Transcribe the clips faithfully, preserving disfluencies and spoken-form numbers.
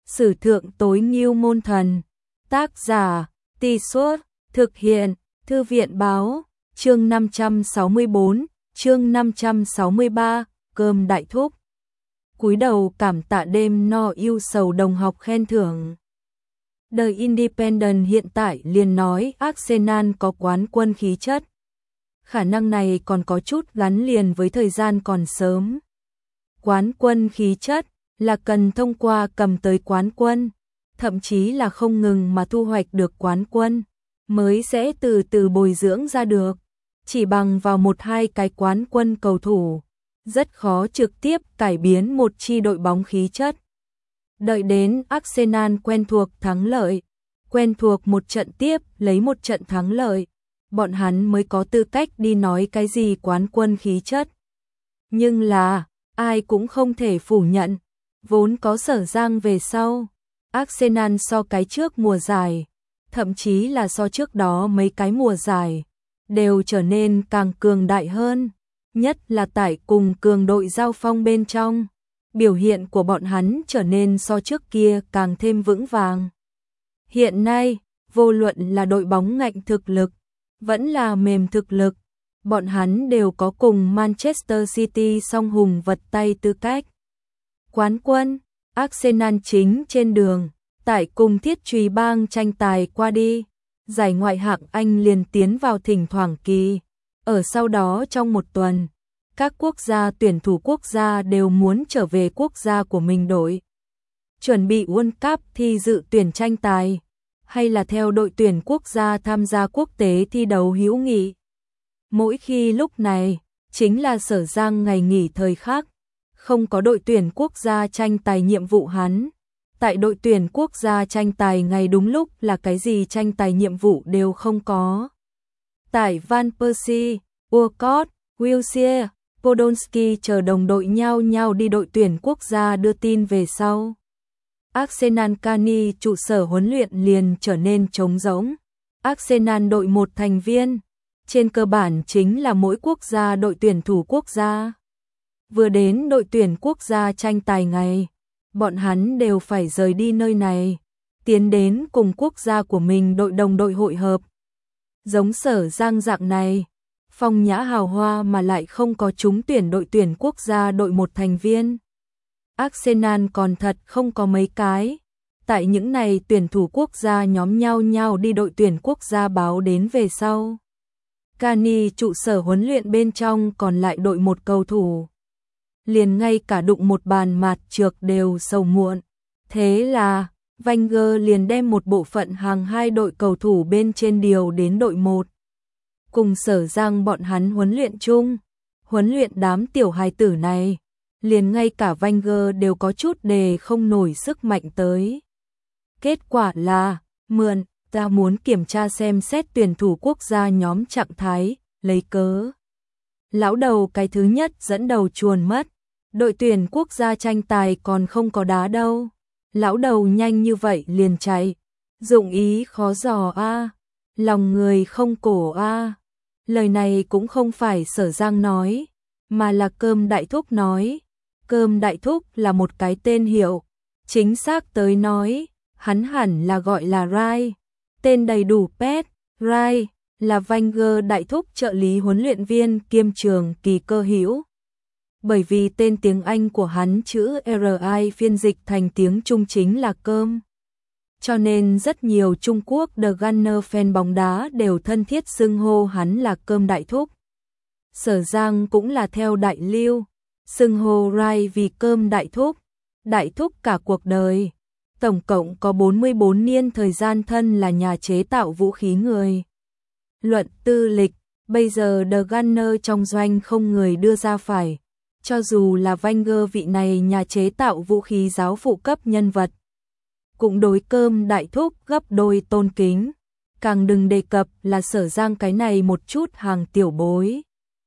Sử thượng tối ngưu môn thần. Tác giả, Tì Suốt, thực hiện, Thư viện báo, chương năm trăm sáu mươi tư, chương năm trăm sáu mươi ba, cơm đại thúc. Cúi đầu cảm tạ đêm no yêu sầu đồng học khen thưởng. The Independent hiện tại liền nói Arsenal có quán quân khí chất. Khả năng này còn có chút gắn liền với thời gian còn sớm. Quán quân khí chất là cần thông qua cầm tới quán quân, thậm chí là không ngừng mà thu hoạch được quán quân, mới sẽ từ từ bồi dưỡng ra được. Chỉ bằng vào một hai cái quán quân cầu thủ, rất khó trực tiếp cải biến một chi đội bóng khí chất. Đợi đến Arsenal quen thuộc thắng lợi, quen thuộc một trận tiếp lấy một trận thắng lợi, bọn hắn mới có tư cách đi nói cái gì quán quân khí chất. Nhưng là, ai cũng không thể phủ nhận, vốn có Sở Giang về sau, Arsenal so cái trước mùa giải, thậm chí là so trước đó mấy cái mùa giải, đều trở nên càng cường đại hơn, nhất là tại cùng cường đội giao phong bên trong, biểu hiện của bọn hắn trở nên so trước kia càng thêm vững vàng. Hiện nay, vô luận là đội bóng ngạnh thực lực, vẫn là mềm thực lực, bọn hắn đều có cùng Manchester City song hùng vật tay tư cách. Quán quân, Arsenal chính trên đường, tại cùng Thiết Trùy Bang tranh tài qua đi, giải ngoại hạng Anh liền tiến vào thỉnh thoảng kỳ. Ở sau đó trong một tuần, các quốc gia tuyển thủ quốc gia đều muốn trở về quốc gia của mình đội. Chuẩn bị World Cup thi dự tuyển tranh tài, hay là theo đội tuyển quốc gia tham gia quốc tế thi đấu hữu nghị. Mỗi khi lúc này, chính là Sở Giang ngày nghỉ thời khắc, không có đội tuyển quốc gia tranh tài nhiệm vụ hắn. Tại đội tuyển quốc gia tranh tài ngày đúng lúc là cái gì tranh tài nhiệm vụ đều không có. Tại Van Persie, Walcott, Wilshere, Podolski chờ đồng đội nhau nhau đi đội tuyển quốc gia đưa tin về sau. Arsenal Cani trụ sở huấn luyện liền trở nên trống rỗng. Arsenal đội một thành viên, trên cơ bản chính là mỗi quốc gia đội tuyển thủ quốc gia. Vừa đến đội tuyển quốc gia tranh tài ngày, bọn hắn đều phải rời đi nơi này, tiến đến cùng quốc gia của mình đội đồng đội hội hợp. Giống Sở Giang dạng này, phong nhã hào hoa mà lại không có trúng tuyển đội tuyển quốc gia đội một thành viên. Arsenal còn thật không có mấy cái. Tại những này tuyển thủ quốc gia nhóm nhau nhau đi đội tuyển quốc gia báo đến về sau. Cani trụ sở huấn luyện bên trong còn lại đội một cầu thủ. Liền ngay cả đụng một bàn mạt trược đều sầu muộn. Thế là, Wenger liền đem một bộ phận hàng hai đội cầu thủ bên trên điều đến đội một. Cùng Sở Giang bọn hắn huấn luyện chung, huấn luyện đám tiểu hài tử này, liền ngay cả Wenger đều có chút đề không nổi sức mạnh tới. Kết quả là, mượn, ta muốn kiểm tra xem xét tuyển thủ quốc gia nhóm trạng thái, lấy cớ. Lão đầu cái thứ nhất dẫn đầu chuồn mất, đội tuyển quốc gia tranh tài còn không có đá đâu. Lão đầu nhanh như vậy liền chạy, dụng ý khó dò a, lòng người không cổ a. Lời này cũng không phải Sở Giang nói, mà là Cơm Đại Thúc nói. Cơm Đại Thúc là một cái tên hiệu, chính xác tới nói, hắn hẳn là gọi là Rai. Tên đầy đủ Pet, Rai, là Wenger Đại Thúc trợ lý huấn luyện viên kiêm trường kỳ cơ hữu. Bởi vì tên tiếng Anh của hắn chữ R I phiên dịch thành tiếng Trung chính là cơm. Cho nên rất nhiều Trung Quốc The Gunner fan bóng đá đều thân thiết xưng hô hắn là Cơm Đại Thúc. Sở Giang cũng là theo đại lưu, xưng hô Rai vì Cơm Đại Thúc. Đại Thúc cả cuộc đời, tổng cộng có bốn mươi tư niên thời gian thân là nhà chế tạo vũ khí người. Luận tư lịch, bây giờ The Gunner trong doanh không người đưa ra phải. Cho dù là Wenger vị này nhà chế tạo vũ khí giáo phụ cấp nhân vật, cũng đối Cơm Đại Thúc gấp đôi tôn kính. Càng đừng đề cập là Sở Giang cái này một chút hàng tiểu bối.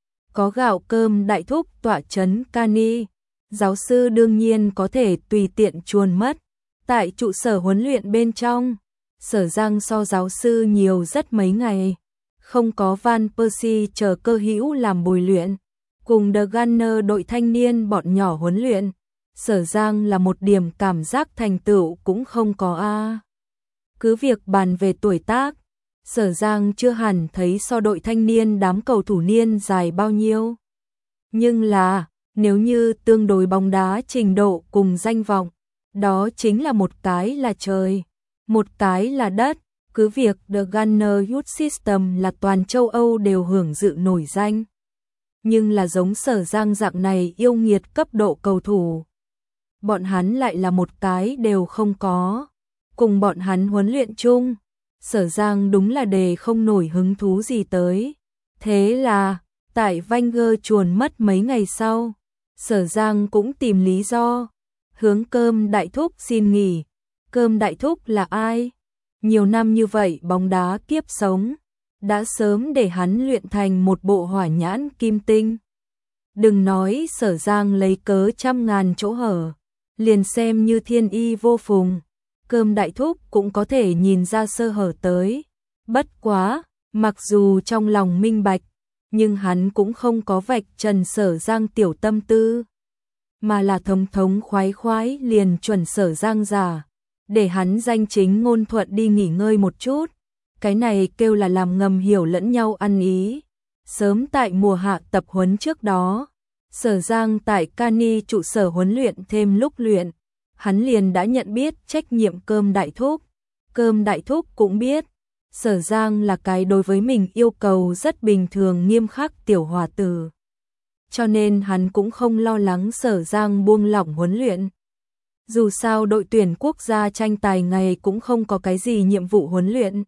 Có gạo Cơm Đại Thúc tọa chấn Cani, giáo sư đương nhiên có thể tùy tiện chuồn mất. Tại trụ sở huấn luyện bên trong, Sở Giang so giáo sư nhiều rất mấy ngày, không có Van Persie chờ cơ hữu làm bồi luyện, cùng The Gunner đội thanh niên bọn nhỏ huấn luyện. Sở Giang là một điểm cảm giác thành tựu cũng không có a. Cứ việc bàn về tuổi tác, Sở Giang chưa hẳn thấy so đội thanh niên đám cầu thủ niên dài bao nhiêu. Nhưng là, nếu như tương đối bóng đá trình độ cùng danh vọng, đó chính là một cái là trời, một cái là đất. Cứ việc The Gunner Youth System là toàn châu Âu đều hưởng dự nổi danh. Nhưng là giống Sở Giang dạng này yêu nghiệt cấp độ cầu thủ, bọn hắn lại là một cái đều không có. Cùng bọn hắn huấn luyện chung, Sở Giang đúng là đề không nổi hứng thú gì tới. Thế là, tại Wenger chuồn mất mấy ngày sau, Sở Giang cũng tìm lý do, hướng Cơm Đại Thúc xin nghỉ. Cơm Đại Thúc là ai? Nhiều năm như vậy bóng đá kiếp sống, đã sớm để hắn luyện thành một bộ hỏa nhãn kim tinh. Đừng nói Sở Giang lấy cớ trăm ngàn chỗ hở, liền xem như thiên y vô phùng, Cơm Đại Thúc cũng có thể nhìn ra sơ hở tới. Bất quá, mặc dù trong lòng minh bạch, nhưng hắn cũng không có vạch trần Sở Giang tiểu tâm tư, mà là thống thống khoái khoái liền chuẩn Sở Giang giả, để hắn danh chính ngôn thuận đi nghỉ ngơi một chút. Cái này kêu là làm ngầm hiểu lẫn nhau ăn ý. Sớm tại mùa hạ tập huấn trước đó, Sở Giang tại Cani trụ sở huấn luyện thêm lúc luyện, hắn liền đã nhận biết trách nhiệm Cơm Đại Thúc. Cơm Đại Thúc cũng biết, Sở Giang là cái đối với mình yêu cầu rất bình thường nghiêm khắc tiểu hòa tử. Cho nên hắn cũng không lo lắng Sở Giang buông lỏng huấn luyện. Dù sao đội tuyển quốc gia tranh tài ngày cũng không có cái gì nhiệm vụ huấn luyện.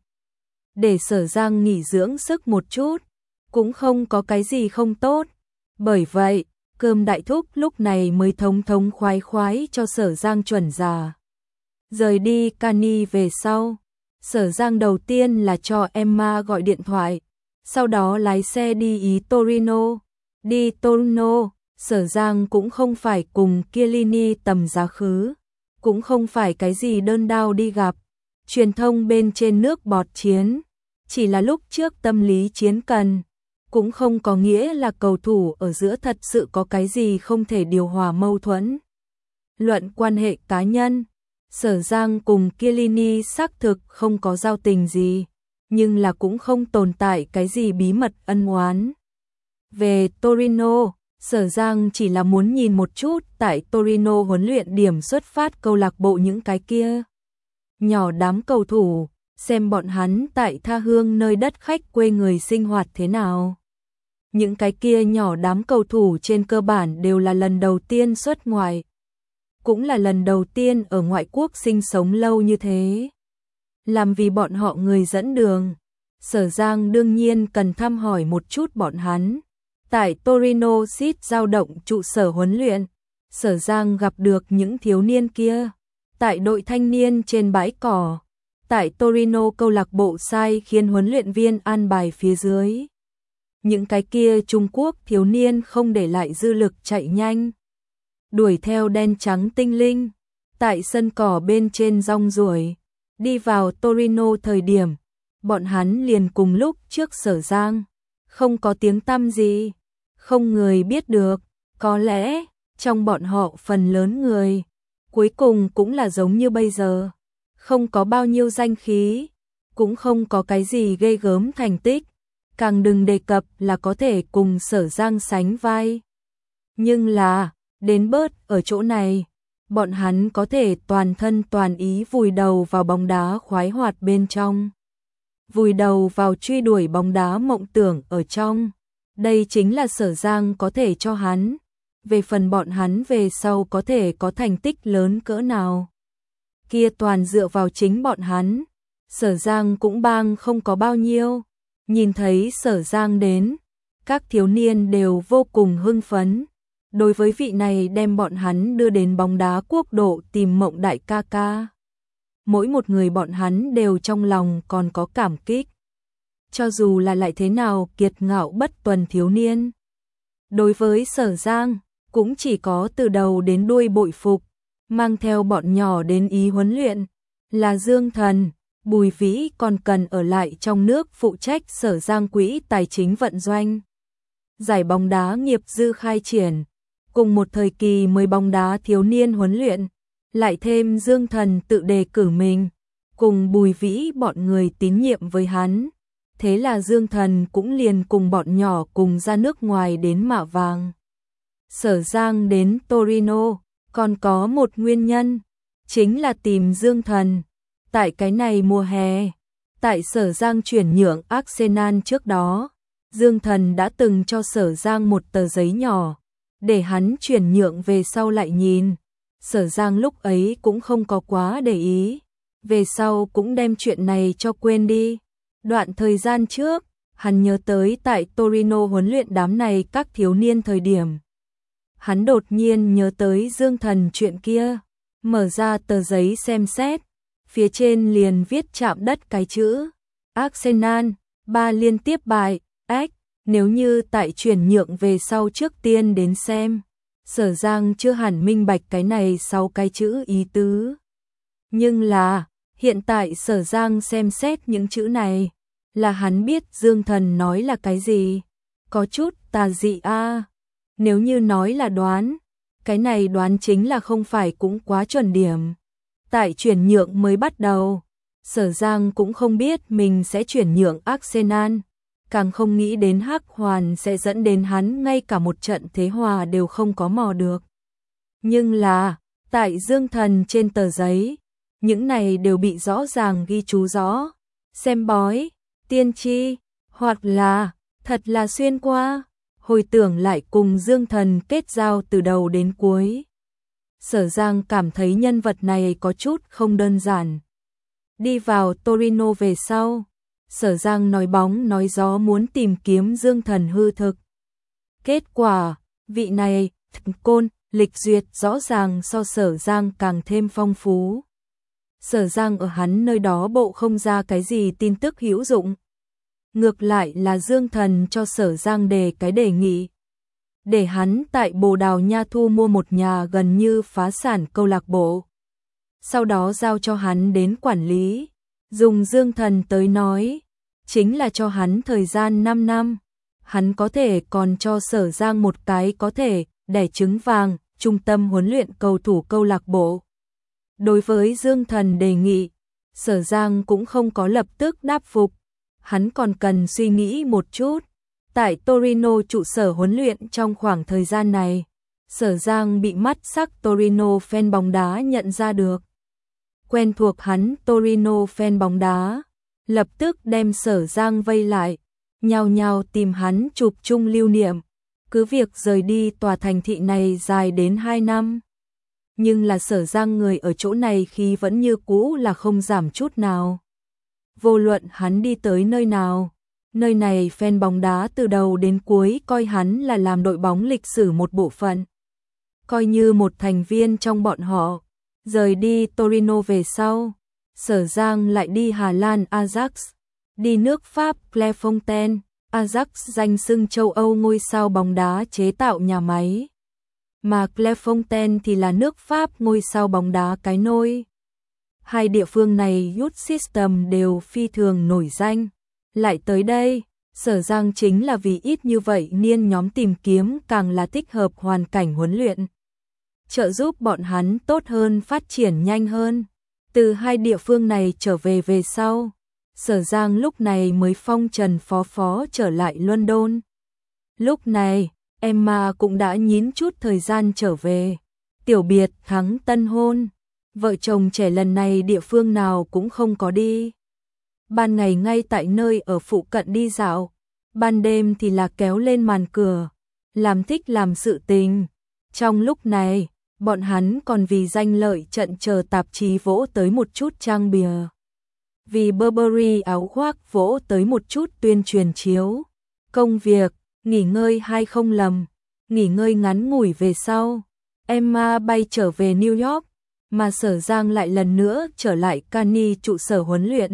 Để Sở Giang nghỉ dưỡng sức một chút, cũng không có cái gì không tốt. Bởi vậy, Cơm Đại Thúc lúc này mới thống thống khoái khoái cho Sở Giang chuẩn giả. Rời đi Cani về sau, Sở Giang đầu tiên là cho Emma gọi điện thoại, sau đó lái xe đi ý Torino. Đi Torino, Sở Giang cũng không phải cùng Chiellini tầm giá khứ, cũng không phải cái gì đơn đao đi gặp, truyền thông bên trên nước bọt chiến, chỉ là lúc trước tâm lý chiến cần, cũng không có nghĩa là cầu thủ ở giữa thật sự có cái gì không thể điều hòa mâu thuẫn. Luận quan hệ cá nhân, Sở Giang cùng Chiellini xác thực không có giao tình gì, nhưng là cũng không tồn tại cái gì bí mật ân oán. Về Torino, Sở Giang chỉ là muốn nhìn một chút tại Torino huấn luyện điểm xuất phát câu lạc bộ những cái kia nhỏ đám cầu thủ, xem bọn hắn tại tha hương nơi đất khách quê người sinh hoạt thế nào. Những cái kia nhỏ đám cầu thủ trên cơ bản đều là lần đầu tiên xuất ngoại, cũng là lần đầu tiên ở ngoại quốc sinh sống lâu như thế. Làm vì bọn họ người dẫn đường, Sở Giang đương nhiên cần thăm hỏi một chút bọn hắn. Tại Torino City dao động trụ sở huấn luyện, Sở Giang gặp được những thiếu niên kia. Tại đội thanh niên trên bãi cỏ, tại Torino câu lạc bộ sai khiến huấn luyện viên an bài phía dưới. Những cái kia Trung Quốc thiếu niên không để lại dư lực chạy nhanh, đuổi theo đen trắng tinh linh, tại sân cỏ bên trên rong ruổi. Đi vào Torino thời điểm, bọn hắn liền cùng lúc trước Sở Giang, không có tiếng tăm gì, không người biết được, có lẽ trong bọn họ phần lớn người cuối cùng cũng là giống như bây giờ, không có bao nhiêu danh khí, cũng không có cái gì ghê gớm thành tích, càng đừng đề cập là có thể cùng Sở Giang sánh vai. Nhưng là, đến bớt ở chỗ này, bọn hắn có thể toàn thân toàn ý vùi đầu vào bóng đá khoái hoạt bên trong, vùi đầu vào truy đuổi bóng đá mộng tưởng ở trong. Đây chính là Sở Giang có thể cho hắn. Về phần bọn hắn về sau có thể có thành tích lớn cỡ nào, kia toàn dựa vào chính bọn hắn. Sở Giang cũng bang không có bao nhiêu. Nhìn thấy Sở Giang đến, các thiếu niên đều vô cùng hưng phấn. Đối với vị này đem bọn hắn đưa đến bóng đá quốc độ tìm mộng đại ca ca, mỗi một người bọn hắn đều trong lòng còn có cảm kích. Cho dù là lại thế nào kiệt ngạo bất tuần thiếu niên, đối với Sở Giang cũng chỉ có từ đầu đến đuôi bội phục. Mang theo bọn nhỏ đến ý huấn luyện là Dương Thần, Bùi Vĩ còn cần ở lại trong nước phụ trách Sở Giang quỹ tài chính vận doanh. Giải bóng đá nghiệp dư khai triển, cùng một thời kỳ mới bóng đá thiếu niên huấn luyện, lại thêm Dương Thần tự đề cử mình, cùng Bùi Vĩ bọn người tín nhiệm với hắn. Thế là Dương Thần cũng liền cùng bọn nhỏ cùng ra nước ngoài đến Mạ Vàng. Sở Giang đến Torino, còn có một nguyên nhân, chính là tìm Dương Thần. Tại cái này mùa hè, tại Sở Giang chuyển nhượng Arsenal trước đó, Dương Thần đã từng cho Sở Giang một tờ giấy nhỏ, để hắn chuyển nhượng về sau lại nhìn. Sở Giang lúc ấy cũng không có quá để ý, về sau cũng đem chuyện này cho quên đi. Đoạn thời gian trước, hắn nhớ tới tại Torino huấn luyện đám này các thiếu niên thời điểm. Hắn đột nhiên nhớ tới Dương Thần chuyện kia, mở ra tờ giấy xem xét, phía trên liền viết chạm đất cái chữ Arsenal, ba liên tiếp bại, ếch, nếu như tại chuyển nhượng về sau trước tiên đến xem. Sở Giang chưa hẳn minh bạch cái này sau cái chữ ý tứ. Nhưng là, hiện tại Sở Giang xem xét những chữ này, là hắn biết Dương Thần nói là cái gì. Có chút tà dị a. Nếu như nói là đoán, cái này đoán chính là không phải cũng quá chuẩn điểm. Tại chuyển nhượng mới bắt đầu, Sở Giang cũng không biết mình sẽ chuyển nhượng Arsenal, càng không nghĩ đến Hắc Hoàn sẽ dẫn đến hắn ngay cả một trận thế hòa đều không có mò được. Nhưng là, tại Dương Thần trên tờ giấy, những này đều bị rõ ràng ghi chú rõ, xem bói, tiên tri, hoặc là, thật là xuyên qua, hồi tưởng lại cùng Dương Thần kết giao từ đầu đến cuối. Sở Giang cảm thấy nhân vật này có chút không đơn giản. Đi vào Torino về sau, Sở Giang nói bóng nói gió muốn tìm kiếm Dương Thần hư thực. Kết quả, vị này, thần côn, lịch duyệt rõ ràng so Sở Giang càng thêm phong phú. Sở Giang ở hắn nơi đó bộ không ra cái gì tin tức hữu dụng. Ngược lại là Dương Thần cho Sở Giang đề cái đề nghị, để hắn tại Bồ Đào Nha thu mua một nhà gần như phá sản câu lạc bộ. Sau đó giao cho hắn đến quản lý. Dùng Dương Thần tới nói, chính là cho hắn thời gian năm năm. Hắn có thể còn cho Sở Giang một cái có thể đẻ trứng vàng, trung tâm huấn luyện cầu thủ câu lạc bộ. Đối với Dương Thần đề nghị, Sở Giang cũng không có lập tức đáp phục. Hắn còn cần suy nghĩ một chút. Tại Torino trụ sở huấn luyện trong khoảng thời gian này, Sở Giang bị mắt sắc Torino fan bóng đá nhận ra được. Quen thuộc hắn Torino fan bóng đá, lập tức đem Sở Giang vây lại, nhao nhao tìm hắn chụp chung lưu niệm, cứ việc rời đi tòa thành thị này dài đến hai năm. Nhưng là Sở Giang người ở chỗ này khi vẫn như cũ là không giảm chút nào. Vô luận hắn đi tới nơi nào, nơi này fan bóng đá từ đầu đến cuối coi hắn là làm đội bóng lịch sử một bộ phận. Coi như một thành viên trong bọn họ. Rời đi Torino về sau, Sở Giang lại đi Hà Lan Ajax, đi nước Pháp Clairefontaine, Ajax danh xưng châu Âu ngôi sao bóng đá chế tạo nhà máy. Mà Clairefontaine thì là nước Pháp ngôi sao bóng đá cái nôi. Hai địa phương này youth system đều phi thường nổi danh. Lại tới đây, Sở Giang chính là vì ít như vậy niên nhóm tìm kiếm càng là thích hợp hoàn cảnh huấn luyện. Trợ giúp bọn hắn tốt hơn phát triển nhanh hơn. Từ hai địa phương này trở về về sau, Sở Giang lúc này mới phong trần phó phó trở lại London. Lúc này, Emma cũng đã nhín chút thời gian trở về. Tiểu biệt thắng tân hôn. Vợ chồng trẻ lần này địa phương nào cũng không có đi. Ban ngày ngay tại nơi ở phụ cận đi dạo, ban đêm thì là kéo lên màn cửa, làm thích làm sự tình. Trong lúc này, bọn hắn còn vì danh lợi trận chờ tạp chí vỗ tới một chút trang bìa. Vì Burberry áo khoác vỗ tới một chút tuyên truyền chiếu. Công việc, nghỉ ngơi hay không lầm, nghỉ ngơi ngắn ngủi về sau. Emma bay trở về New York, mà Sở Giang lại lần nữa trở lại Cani trụ sở huấn luyện.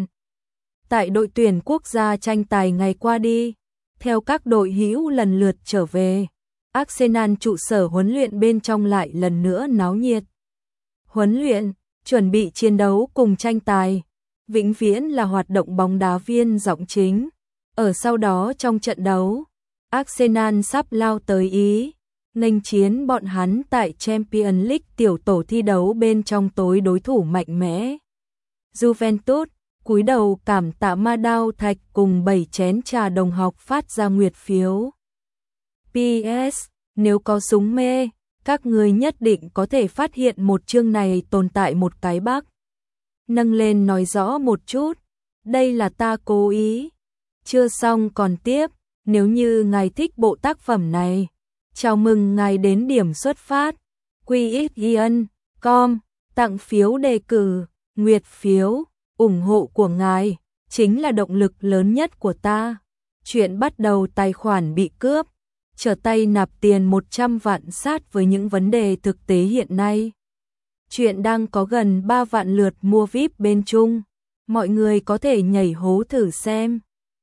Tại đội tuyển quốc gia tranh tài ngày qua đi, theo các đội hữu lần lượt trở về, Arsenal trụ sở huấn luyện bên trong lại lần nữa náo nhiệt. Huấn luyện, chuẩn bị chiến đấu cùng tranh tài, vĩnh viễn là hoạt động bóng đá viên giọng chính. Ở sau đó trong trận đấu, Arsenal sắp lao tới Ý, nghênh chiến bọn hắn tại Champions League tiểu tổ thi đấu bên trong tối đối thủ mạnh mẽ. Juventus cúi đầu cảm tạ Ma Đao Thạch cùng bảy chén trà đồng học phát ra nguyệt phiếu. pê ét Nếu có súng mê, các người nhất định có thể phát hiện một chương này tồn tại một cái bug. Nâng lên nói rõ một chút, đây là ta cố ý. Chưa xong còn tiếp, nếu như ngài thích bộ tác phẩm này, chào mừng ngài đến điểm xuất phát. quy ích ion chấm com tặng phiếu đề cử, nguyệt phiếu, ủng hộ của ngài chính là động lực lớn nhất của ta. Chuyện bắt đầu tài khoản bị cướp, trở tay nạp tiền một trăm vạn sát với những vấn đề thực tế hiện nay. Chuyện đang có gần ba vạn lượt mua víp bên Trung, mọi người có thể nhảy hố thử xem.